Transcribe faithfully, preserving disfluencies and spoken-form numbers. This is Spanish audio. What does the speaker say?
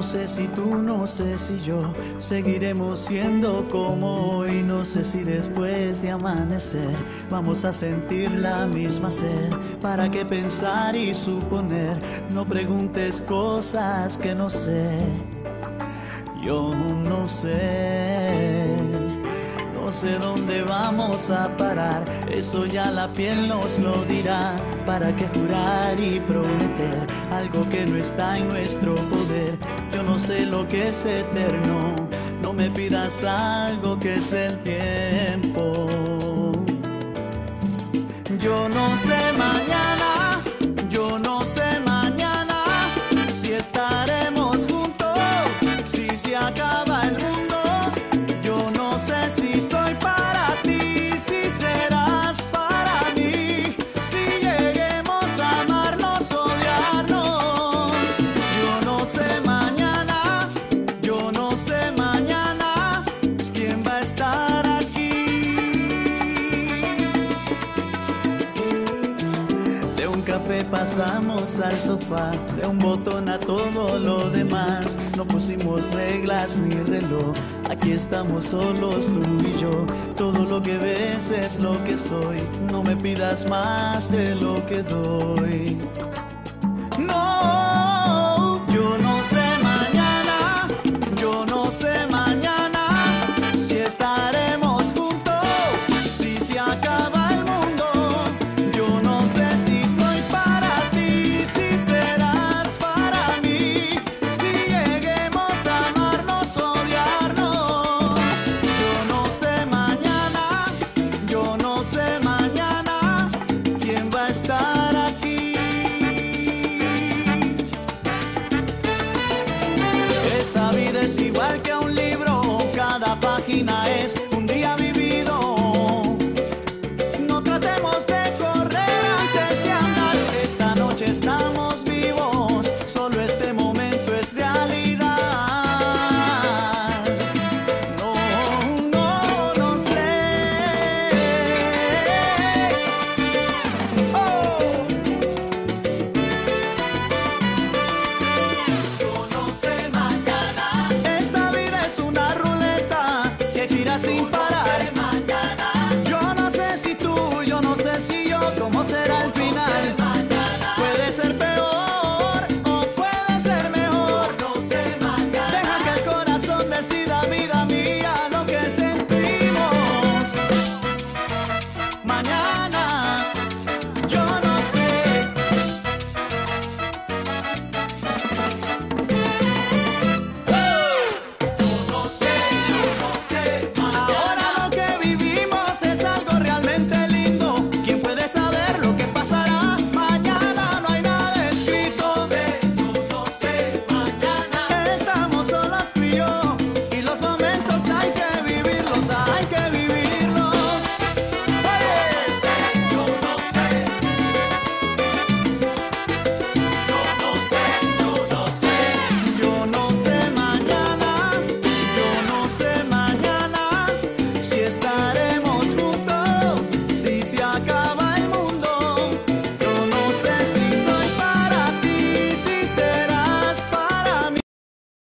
sé si tú, no sé si yo seguiremos siendo como hoy. No sé si después de amanecer vamos a sentir la misma sed. ¿Para qué pensar y suponer? No preguntes cosas que no sé. Yo no sé. No sé dónde vamos a parar, eso ya la piel nos lo dirá. ¿Para qué jurar y prometer algo que no está en nuestro poder? Yo no sé lo que es eterno, no me pidas algo que es del tiempo. Yo no sé mañana, yo no sé mañana si estaremos juntos, si se acaba el mundo. Yo no sé si soy para ti, si serás para mí, si lleguemos a amarnos, odiarnos. Yo no sé mañana, yo no sé mañana quién va a estar aquí. De un café pasamos al sofá, de un botón a todo lo demás. No pusimos reglas ni reloj, aquí estamos solos tú y yo. Todo lo que ves es lo que soy, no me pidas más de lo que doy. No, yo no sé mañana, yo no sé mañana si estaremos juntos, si se acaba el mundo. Yo no sé si soy para ti, si serás para mí, si lleguemos a amarnos, odiarnos. Yo no sé mañana, yo no sé mañana quién va a estar aquí. Esta vida es igual que un libro, cada página es un día vivido. No tratemos de correr antes de andar, esta noche estamos vivos, solo este momento es realidad. No, no, no sé. Oh. Yo no sé mañana. Esta vida es una ruleta que gira sin parar. Yo no sé si tú, yo no sé si yo, cómo será el final. Puede ser peor o puede ser mejor. Deja que el corazón decida, vida mía, lo que sentimos. Mañana